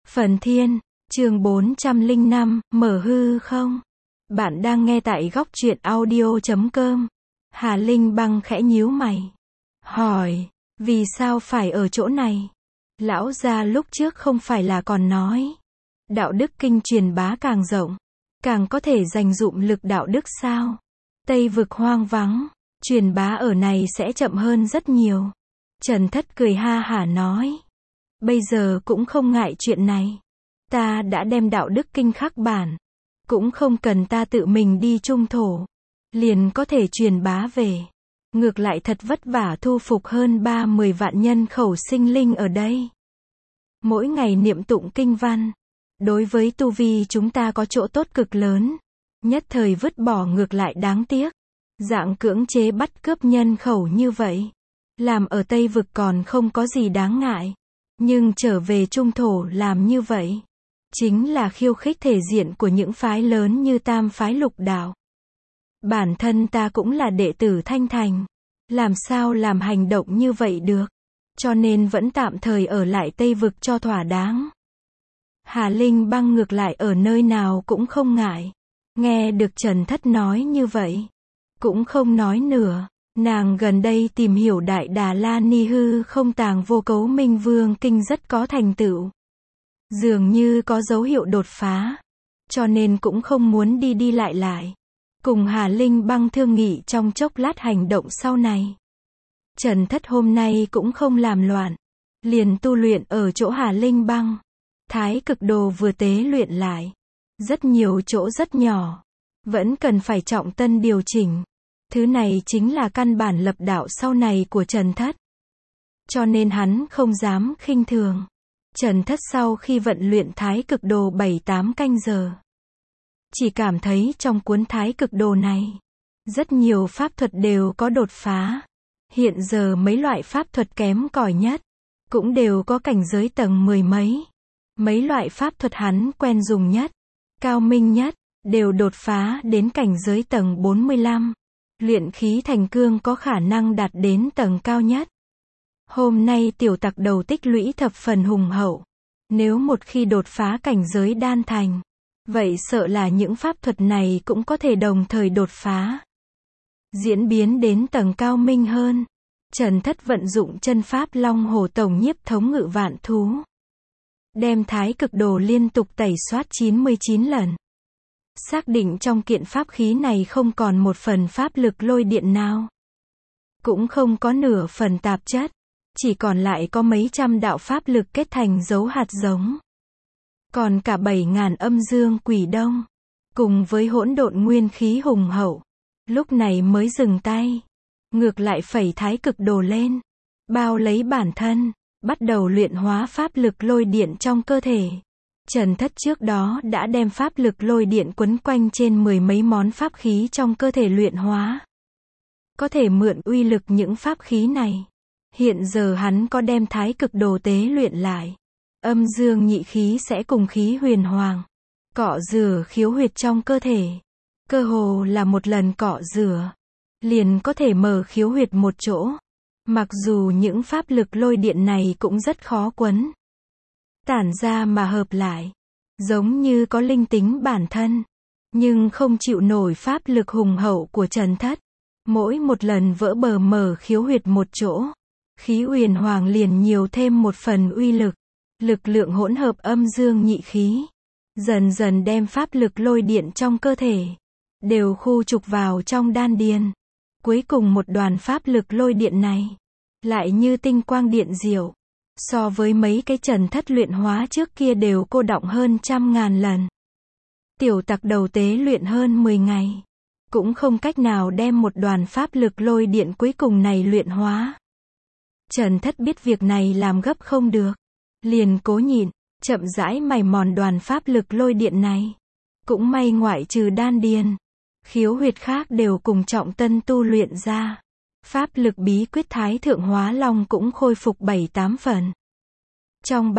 Phần Thiên, chương 405, mở hư không? Bạn đang nghe tại góc truyện audio.com. Hà Linh Băng khẽ nhíu mày. Hỏi, vì sao phải ở chỗ này? Lão gia lúc trước không phải là còn nói. Đạo đức kinh truyền bá càng rộng, càng có thể dành dụm lực đạo đức sao? Tây vực hoang vắng, truyền bá ở này sẽ chậm hơn rất nhiều. Trần Thất cười ha hả nói. Bây giờ cũng không ngại chuyện này. Ta đã đem đạo đức kinh khắc bản. Cũng không cần ta tự mình đi trung thổ. Liền có thể truyền bá về. Ngược lại thật vất vả thu phục hơn 30 vạn nhân khẩu sinh linh ở đây. Mỗi ngày niệm tụng kinh văn. Đối với tu vi chúng ta có chỗ tốt cực lớn. Nhất thời vứt bỏ ngược lại đáng tiếc. Dạng cưỡng chế bắt cướp nhân khẩu như vậy. Làm ở Tây vực còn không có gì đáng ngại. Nhưng trở về trung thổ làm như vậy. Chính là khiêu khích thể diện của những phái lớn như Tam phái Lục đạo. Bản thân ta cũng là đệ tử Thanh Thành. Làm sao làm hành động như vậy được. Cho nên vẫn tạm thời ở lại Tây vực cho thỏa đáng. Hà Linh Băng ngược lại ở nơi nào cũng không ngại. Nghe được Trần Thất nói như vậy. Cũng không nói nữa. Nàng gần đây tìm hiểu Đại Đà La Ni hư không tàng vô cấu minh vương kinh rất có thành tựu. Dường như có dấu hiệu đột phá. Cho nên cũng không muốn đi lại. Cùng Hà Linh Băng thương nghị trong chốc lát hành động sau này. Trần Thất hôm nay cũng không làm loạn. Liền tu luyện ở chỗ Hà Linh Băng. Thái cực đồ vừa tế luyện lại. Rất nhiều chỗ rất nhỏ. Vẫn cần phải trọng tân điều chỉnh. Thứ này chính là căn bản lập đạo sau này của Trần Thất. Cho nên hắn không dám khinh thường. Trần Thất sau khi vận luyện thái cực đồ 7-8 canh giờ. Chỉ cảm thấy trong cuốn thái cực đồ này. Rất nhiều pháp thuật đều có đột phá. Hiện giờ mấy loại pháp thuật kém cỏi nhất. Cũng đều có cảnh giới tầng 10 mấy. Mấy loại pháp thuật hắn quen dùng nhất. Cao minh nhất. Đều đột phá đến cảnh giới tầng 45. Luyện khí thành cương có khả năng đạt đến tầng cao nhất. Hôm nay tiểu tặc đầu tích lũy thập phần hùng hậu. Nếu một khi đột phá cảnh giới đan thành. Vậy sợ là những pháp thuật này cũng có thể đồng thời đột phá. Diễn biến đến tầng cao minh hơn. Trần Thất vận dụng chân pháp Long Hổ Tổng Nhiếp thống ngự vạn thú. Đem thái cực đồ liên tục tẩy soát 99 lần. Xác định trong kiện pháp khí này không còn một phần pháp lực lôi điện nào. Cũng không có nửa phần tạp chất. Chỉ còn lại có mấy trăm đạo pháp lực kết thành dấu hạt giống. Còn cả 7.000 âm dương quỷ đông. Cùng với hỗn độn nguyên khí hùng hậu. Lúc này mới dừng tay. Ngược lại phẩy thái cực đồ lên. Bao lấy bản thân. Bắt đầu luyện hóa pháp lực lôi điện trong cơ thể. Trần Thất trước đó đã đem pháp lực lôi điện quấn quanh trên 10 mấy món pháp khí trong cơ thể luyện hóa. Có thể mượn uy lực những pháp khí này. Hiện giờ hắn có đem thái cực đồ tế luyện lại. Âm dương nhị khí sẽ cùng khí huyền hoàng. Cọ rửa khiếu huyệt trong cơ thể. Cơ hồ là một lần cọ rửa. Liền có thể mở khiếu huyệt một chỗ. Mặc dù những pháp lực lôi điện này cũng rất khó quấn. Tản ra mà hợp lại. Giống như có linh tính bản thân. Nhưng không chịu nổi pháp lực hùng hậu của Trần Thất. Mỗi một lần vỡ bờ mở khiếu huyệt một chỗ. Khí huyền hoàng liền nhiều thêm một phần uy lực. Lực lượng hỗn hợp âm dương nhị khí. Dần dần đem pháp lực lôi điện trong cơ thể. Đều khu trục vào trong đan điền. Cuối cùng một đoàn pháp lực lôi điện này. Lại như tinh quang điện diệu. So với mấy cái Trần Thất luyện hóa trước kia đều cô đọng hơn 100.000 lần. Tiểu tặc đầu tế luyện hơn 10 ngày. Cũng không cách nào đem một đoàn pháp lực lôi điện cuối cùng này luyện hóa. Trần Thất biết việc này làm gấp không được. Liền cố nhịn, chậm rãi mài mòn đoàn pháp lực lôi điện này. Cũng may ngoại trừ đan điền. Khiếu huyệt khác đều cùng trọng tân tu luyện ra. Pháp lực bí quyết Thái Thượng Hóa Long cũng khôi phục 7-8 phần. Trong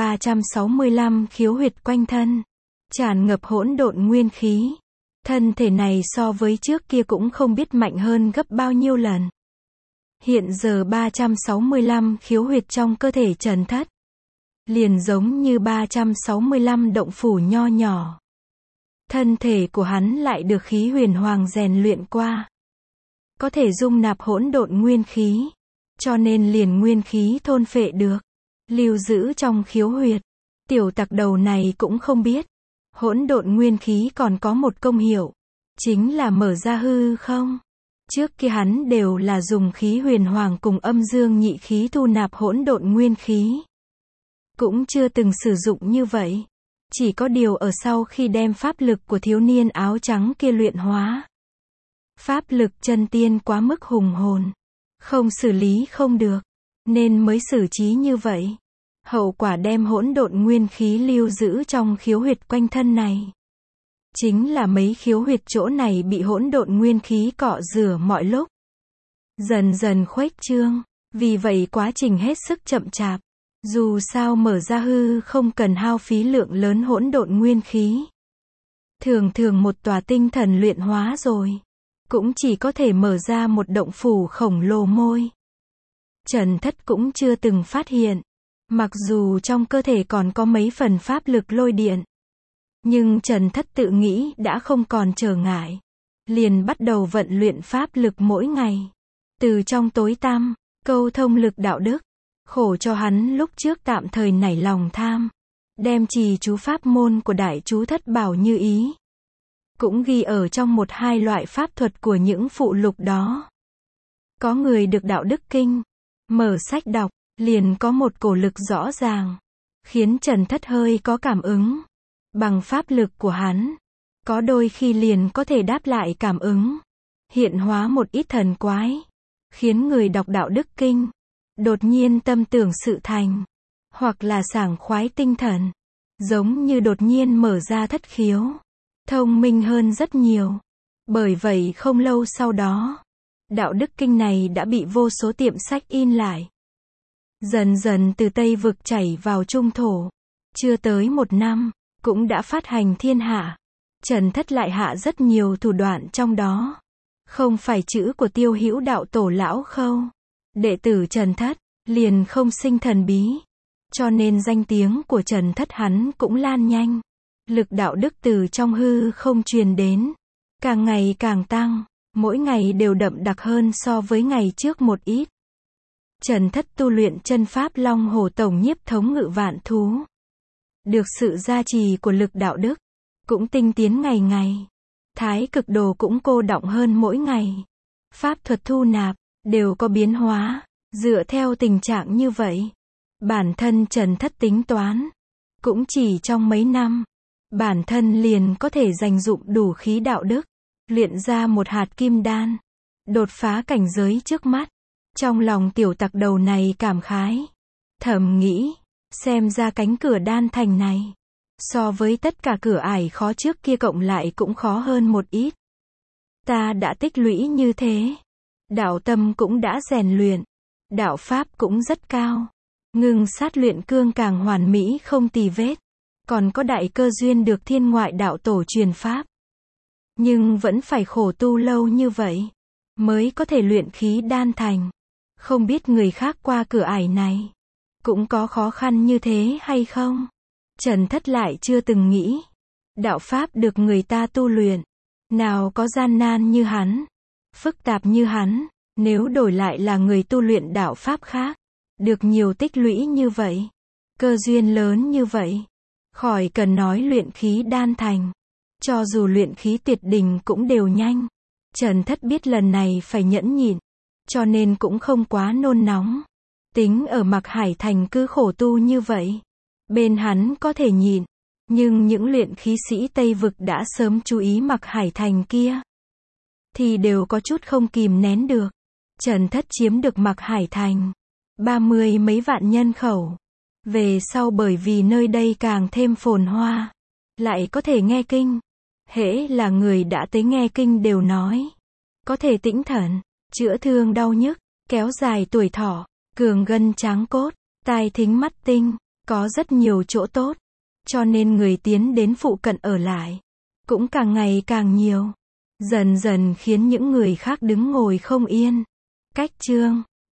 365 khiếu huyệt quanh thân, tràn ngập hỗn độn nguyên khí. Thân thể này so với trước kia cũng không biết mạnh hơn gấp bao nhiêu lần. Hiện giờ 365 khiếu huyệt trong cơ thể Trần Thất. liền giống như 365 động phủ nho nhỏ. Thân thể của hắn lại được khí huyền hoàng rèn luyện qua. Có thể dung nạp hỗn độn nguyên khí, cho nên liền nguyên khí thôn phệ được, lưu giữ trong khiếu huyệt. Tiểu tặc đầu này cũng không biết, hỗn độn nguyên khí còn có một công hiệu, chính là mở ra hư không. Trước kia hắn đều là dùng khí huyền hoàng cùng âm dương nhị khí thu nạp hỗn độn nguyên khí. Cũng chưa từng sử dụng như vậy. Chỉ có điều ở sau khi đem pháp lực của thiếu niên áo trắng kia luyện hóa. Pháp lực chân tiên quá mức hùng hồn, không xử lý không được, nên mới xử trí như vậy. Hậu quả đem hỗn độn nguyên khí lưu giữ trong khiếu huyệt quanh thân này. Chính là mấy khiếu huyệt chỗ này bị hỗn độn nguyên khí cọ rửa mọi lúc. Dần dần khuếch trương, vì vậy quá trình hết sức chậm chạp. Dù sao mở ra hư không cần hao phí lượng lớn hỗn độn nguyên khí. Thường thường một tòa tinh thần luyện hóa rồi, cũng chỉ có thể mở ra một động phủ khổng lồ môi. Trần Thất cũng chưa từng phát hiện, mặc dù trong cơ thể còn có mấy phần pháp lực lôi điện. Nhưng Trần Thất tự nghĩ đã không còn trở ngại. Liền bắt đầu vận luyện pháp lực mỗi ngày. Từ trong tối tăm, câu thông lực đạo đức. Khổ cho hắn lúc trước tạm thời nảy lòng tham. Đem trì chú pháp môn của đại chú Thất Bảo Như Ý. Cũng ghi ở trong một hai loại pháp thuật của những phụ lục đó. Có người được đạo đức kinh. Mở sách đọc, liền có một cổ lực rõ ràng. Khiến Trần Thất hơi có cảm ứng. Bằng pháp lực của hắn, có đôi khi liền có thể đáp lại cảm ứng. Hiện hóa một ít thần quái. Khiến người đọc đạo đức kinh đột nhiên tâm tưởng sự thành, hoặc là sảng khoái tinh thần, giống như đột nhiên mở ra thất khiếu, thông minh hơn rất nhiều. Bởi vậy không lâu sau đó, đạo đức kinh này đã bị vô số tiệm sách in lại. Dần dần từ Tây vực chảy vào Trung thổ, chưa tới một năm, cũng đã phát hành thiên hạ. Trần Thất lại hạ rất nhiều thủ đoạn trong đó. Không phải chữ của Tiêu Hữu đạo tổ lão Khâu. Đệ tử Trần Thất, liền không sinh thần bí. Cho nên danh tiếng của Trần Thất hắn cũng lan nhanh. Lực đạo đức từ trong hư không truyền đến. Càng ngày càng tăng, mỗi ngày đều đậm đặc hơn so với ngày trước một ít. Trần Thất tu luyện chân pháp Long Hổ Tổng Nhiếp Thống Ngự Vạn Thú. Được sự gia trì của lực đạo đức, cũng tinh tiến ngày ngày. Thái cực đồ cũng cô đọng hơn mỗi ngày. Pháp thuật thu nạp, đều có biến hóa. Dựa theo tình trạng như vậy, bản thân Trần Thất tính toán. Cũng chỉ trong mấy năm, bản thân liền có thể dành dụng đủ khí đạo đức. Luyện ra một hạt kim đan. Đột phá cảnh giới trước mắt. Trong lòng tiểu tặc đầu này cảm khái. Thầm nghĩ, xem ra cánh cửa đan thành này, so với tất cả cửa ải khó trước kia cộng lại cũng khó hơn một ít. Ta đã tích lũy như thế. Đạo tâm cũng đã rèn luyện. Đạo pháp cũng rất cao. Ngưng sát luyện cương càng hoàn mỹ không tì vết. Còn có đại cơ duyên được thiên ngoại đạo tổ truyền pháp. Nhưng vẫn phải khổ tu lâu như vậy, mới có thể luyện khí đan thành. Không biết người khác qua cửa ải này, cũng có khó khăn như thế hay không? Trần Thất lại chưa từng nghĩ. Đạo pháp được người ta tu luyện, nào có gian nan như hắn, phức tạp như hắn. Nếu đổi lại là người tu luyện đạo pháp khác, được nhiều tích lũy như vậy, cơ duyên lớn như vậy, khỏi cần nói luyện khí đan thành. Cho dù luyện khí tuyệt đỉnh cũng đều nhanh. Trần Thất biết lần này phải nhẫn nhịn, cho nên cũng không quá nôn nóng. Tính ở Mạc Hải Thành cứ khổ tu như vậy, bên hắn có thể nhịn. Nhưng những luyện khí sĩ Tây Vực đã sớm chú ý Mạc Hải Thành kia, thì đều có chút không kìm nén được. Trần Thất chiếm được Mạc Hải Thành, 30 mấy vạn nhân khẩu. Về sau bởi vì nơi đây càng thêm phồn hoa, lại có thể nghe kinh. Hễ là người đã tới nghe kinh đều nói, có thể tĩnh thần, chữa thương đau nhức, kéo dài tuổi thọ, cường gân tráng cốt, tai thính mắt tinh, có rất nhiều chỗ tốt. Cho nên người tiến đến phụ cận ở lại, cũng càng ngày càng nhiều. Dần dần khiến những người khác đứng ngồi không yên. Cách chương